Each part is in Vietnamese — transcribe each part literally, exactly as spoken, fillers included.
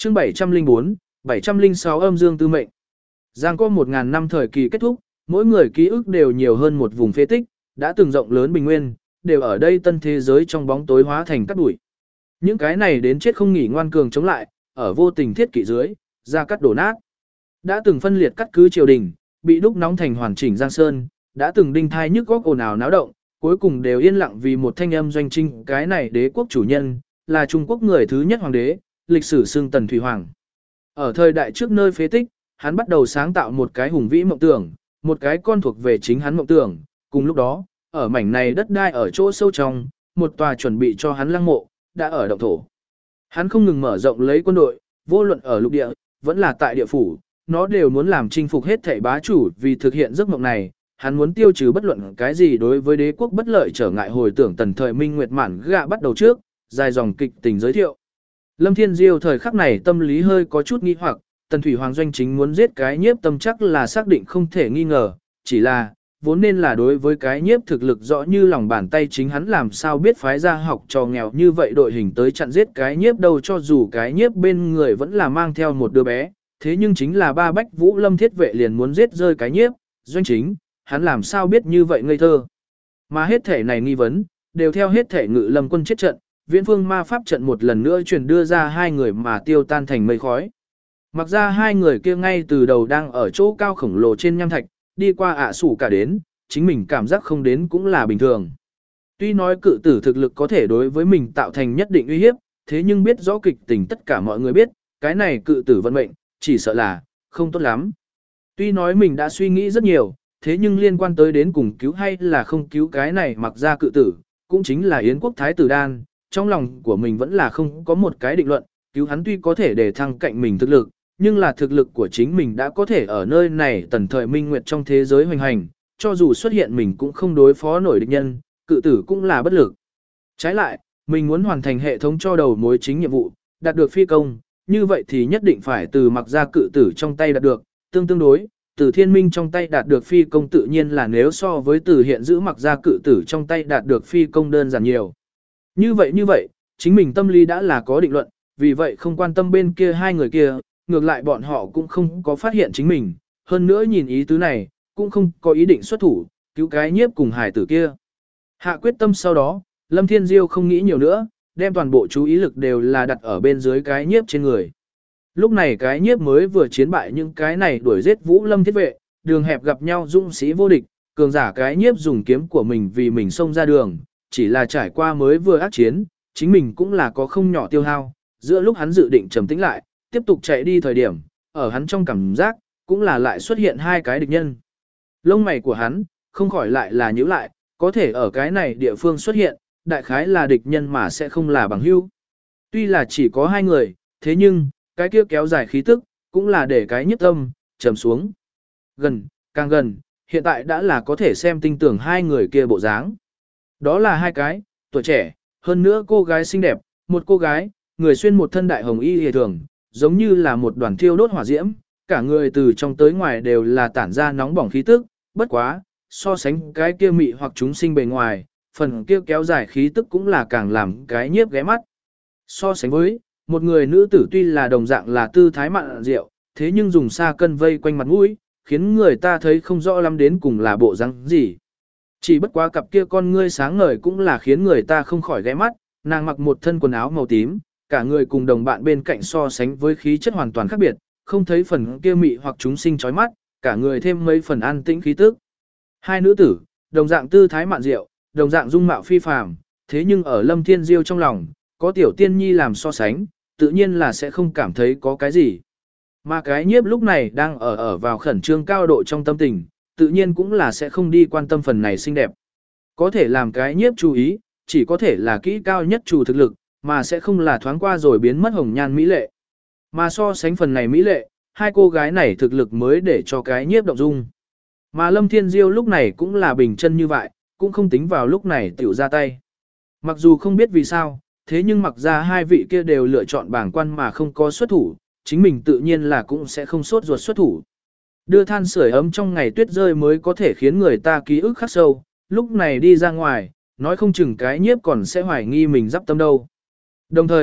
chương bảy trăm linh bốn, bảy trăm linh sáu âm dương tư mệnh. Giang có một ngàn năm thời kỳ kết thúc, mỗi người ký ức đều nhiều hơn một vùng phế tích, đã từng rộng lớn bình nguyên, đều ở đây tân thế giới trong bóng tối hóa thành cát bụi. Những cái này đến chết không nghỉ ngoan cường chống lại, ở vô tình thiết kỷ dưới, ra cắt đổ nát. Đã từng phân liệt cắt cứ triều đình, bị đúc nóng thành hoàn chỉnh giang sơn, đã từng đinh thai nhức góc ồn ào náo động, cuối cùng đều yên lặng vì một thanh âm doanh trinh, cái này đế quốc chủ nhân, là Trung Quốc người thứ nhất hoàng đế, lịch sử xưng Tần Thủy Hoàng. Ở thời đại trước nơi phế tích, hắn bắt đầu sáng tạo một cái hùng vĩ mộng tưởng, một cái con thuộc về chính hắn mộng tưởng, cùng lúc đó, ở mảnh này đất đai ở chỗ sâu trong, một tòa chuẩn bị cho hắn lăng mộ, đã ở động thổ. Hắn không ngừng mở rộng lấy quân đội, vô luận ở lục địa, vẫn là tại địa phủ, nó đều muốn làm chinh phục hết thảy bá chủ vì thực hiện giấc mộng này, hắn muốn tiêu trừ bất luận cái gì đối với đế quốc bất lợi trở ngại hồi tưởng tần thời minh nguyệt mạn gạ bắt đầu trước, dài dòng kịch tình giới thiệu. Lâm Thiên Diêu thời khắc này tâm lý hơi có chút nghi hoặc, Tần Thủy Hoàng doanh chính muốn giết cái nhiếp tâm chắc là xác định không thể nghi ngờ, chỉ là, vốn nên là đối với cái nhiếp thực lực rõ như lòng bàn tay chính hắn làm sao biết phái ra học trò nghèo như vậy đội hình tới chặn giết cái nhiếp đâu cho dù cái nhiếp bên người vẫn là mang theo một đứa bé, thế nhưng chính là ba bách vũ lâm thiết vệ liền muốn giết rơi cái nhiếp, doanh chính, hắn làm sao biết như vậy ngây thơ. Mà hết thể này nghi vấn, đều theo hết thể ngự lâm quân chết trận, viễn phương ma pháp trận một lần nữa truyền đưa ra hai người mà tiêu tan thành mây khói. Mặc ra hai người kia ngay từ đầu đang ở chỗ cao khổng lồ trên nham thạch, đi qua ạ à sủ cả đến, chính mình cảm giác không đến cũng là bình thường. Tuy nói cự tử thực lực có thể đối với mình tạo thành nhất định uy hiếp, thế nhưng biết rõ kịch tình tất cả mọi người biết, cái này cự tử vận mệnh, chỉ sợ là, không tốt lắm. Tuy nói mình đã suy nghĩ rất nhiều, thế nhưng liên quan tới đến cùng cứu hay là không cứu cái này mặc ra cự tử, cũng chính là Yến quốc Thái tử Đan, trong lòng của mình vẫn là không có một cái định luận, cứu hắn tuy có thể để thăng cạnh mình thực lực, nhưng là thực lực của chính mình đã có thể ở nơi này tần thời minh nguyệt trong thế giới hoành hành, cho dù xuất hiện mình cũng không đối phó nổi địch nhân, cự tử cũng là bất lực. Trái lại, mình muốn hoàn thành hệ thống cho đầu mối chính nhiệm vụ, đạt được phi công, như vậy thì nhất định phải từ mặc ra cự tử trong tay đạt được, tương tương đối, từ thiên minh trong tay đạt được phi công tự nhiên là nếu so với từ hiện giữ mặc ra cự tử trong tay đạt được phi công đơn giản nhiều. Như vậy như vậy, chính mình tâm lý đã là có định luận, vì vậy không quan tâm bên kia hai người kia, ngược lại bọn họ cũng không có phát hiện chính mình, hơn nữa nhìn ý tứ này, cũng không có ý định xuất thủ, cứu cái nhiếp cùng hải tử kia. Hạ quyết tâm sau đó, Lâm Thiên Diêu không nghĩ nhiều nữa, đem toàn bộ chú ý lực đều là đặt ở bên dưới cái nhiếp trên người. Lúc này cái nhiếp mới vừa chiến bại những cái này đuổi giết Vũ Lâm thiết vệ, đường hẹp gặp nhau dũng sĩ vô địch, cường giả cái nhiếp dùng kiếm của mình vì mình xông ra đường, chỉ là trải qua mới vừa ác chiến, chính mình cũng là có không nhỏ tiêu hao, giữa lúc hắn dự định trầm tĩnh lại, tiếp tục chạy đi thời điểm, ở hắn trong cảm giác, cũng là lại xuất hiện hai cái địch nhân. Lông mày của hắn, không khỏi lại là nhíu lại, có thể ở cái này địa phương xuất hiện, đại khái là địch nhân mà sẽ không là bằng hữu. Tuy là chỉ có hai người, thế nhưng, cái kia kéo dài khí tức, cũng là để cái nhất tâm, trầm xuống. Gần, càng gần, hiện tại đã là có thể xem tinh tưởng hai người kia bộ dáng. Đó là hai cái, tuổi trẻ, hơn nữa cô gái xinh đẹp, một cô gái, người xuyên một thân đại hồng y hề thường, giống như là một đoàn thiêu đốt hỏa diễm, cả người từ trong tới ngoài đều là tản ra nóng bỏng khí tức, bất quá, so sánh cái kia mị hoặc chúng sinh bề ngoài, phần kia kéo dài khí tức cũng là càng làm cái nhiếp ghé mắt. So sánh với, một người nữ tử tuy là đồng dạng là tư thái mạn rượu, thế nhưng dùng xa cân vây quanh mặt mũi, khiến người ta thấy không rõ lắm đến cùng là bộ răng gì. Chỉ bất quá cặp kia con ngươi sáng ngời cũng là khiến người ta không khỏi ghé mắt, nàng mặc một thân quần áo màu tím, cả người cùng đồng bạn bên cạnh so sánh với khí chất hoàn toàn khác biệt, không thấy phần kia mị hoặc chúng sinh chói mắt, cả người thêm mấy phần an tĩnh khí tức. Hai nữ tử, đồng dạng tư thái mạn diệu, đồng dạng dung mạo phi phàm, thế nhưng ở Lâm Thiên Diêu trong lòng, có tiểu tiên nhi làm so sánh, tự nhiên là sẽ không cảm thấy có cái gì. Mà cái nhiếp lúc này đang ở ở vào khẩn trương cao độ trong tâm tình, tự nhiên cũng là sẽ không đi quan tâm phần này xinh đẹp. Có thể làm cái nhiếp chú ý, chỉ có thể là kỹ cao nhất chủ thực lực, mà sẽ không là thoáng qua rồi biến mất hồng nhan mỹ lệ. Mà so sánh phần này mỹ lệ, hai cô gái này thực lực mới để cho cái nhiếp động dung. Mà Lâm Thiên Diêu lúc này cũng là bình chân như vậy, cũng không tính vào lúc này tiểu ra tay. Mặc dù không biết vì sao, thế nhưng mặc ra hai vị kia đều lựa chọn bảng quan mà không có xuất thủ, chính mình tự nhiên là cũng sẽ không sốt ruột xuất thủ. Đưa than sưởi ấm trong ngày tuyết rơi mới có thể khiến người ta ký ức khắc sâu, lúc này đi ra ngoài, nói không chừng cái nhiếp còn sẽ hoài nghi mình dắp tâm đâu. Đồng thời,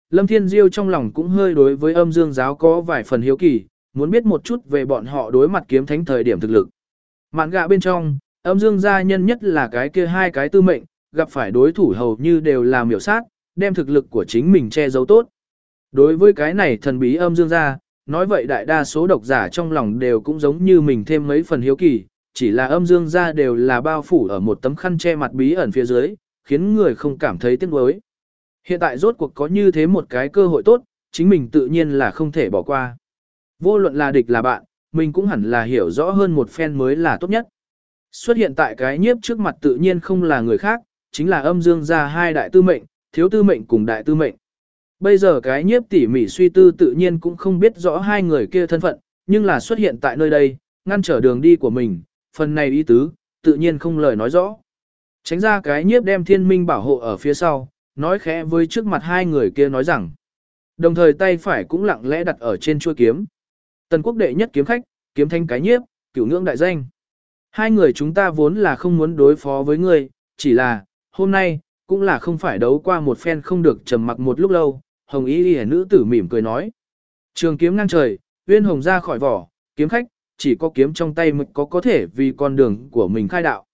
Lâm Thiên Diêu trong lòng cũng hơi đối với âm dương giáo có vài phần hiếu kỳ, muốn biết một chút về bọn họ đối mặt kiếm thánh thời điểm thực lực. Mạn gạ bên trong, âm dương gia nhân nhất là cái kia hai cái tư mệnh, gặp phải đối thủ hầu như đều là miểu sát, đem thực lực của chính mình che giấu tốt. Đối với cái này thần bí âm dương gia, nói vậy đại đa số độc giả trong lòng đều cũng giống như mình thêm mấy phần hiếu kỳ, chỉ là âm dương gia đều là bao phủ ở một tấm khăn che mặt bí ẩn phía dưới, khiến người không cảm thấy tiếc nuối. Hiện tại rốt cuộc có như thế một cái cơ hội tốt, chính mình tự nhiên là không thể bỏ qua. Vô luận là địch là bạn, mình cũng hẳn là hiểu rõ hơn một phen mới là tốt nhất. Xuất hiện tại cái nhiếp trước mặt tự nhiên không là người khác, chính là âm dương gia hai đại tư mệnh, thiếu tư mệnh cùng đại tư mệnh. Bây giờ cái nhiếp tỉ mỉ suy tư tự nhiên cũng không biết rõ hai người kia thân phận, nhưng là xuất hiện tại nơi đây, ngăn trở đường đi của mình, phần này ý tứ, tự nhiên không lời nói rõ. Tránh ra cái nhiếp đem thiên minh bảo hộ ở phía sau, nói khẽ với trước mặt hai người kia nói rằng. Đồng thời tay phải cũng lặng lẽ đặt ở trên chuôi kiếm. Tần quốc đệ nhất kiếm khách, kiếm thanh cái nhiếp, cửu ngưỡng đại danh. Hai người chúng ta vốn là không muốn đối phó với ngươi, chỉ là, hôm nay, cũng là không phải đấu qua một phen không được trầm mặc một lúc lâu, hồng y y nữ tử mỉm cười nói. Trường kiếm ngang trời, uyên hồng ra khỏi vỏ, kiếm khách, chỉ có kiếm trong tay mới có có thể vì con đường của mình khai đạo.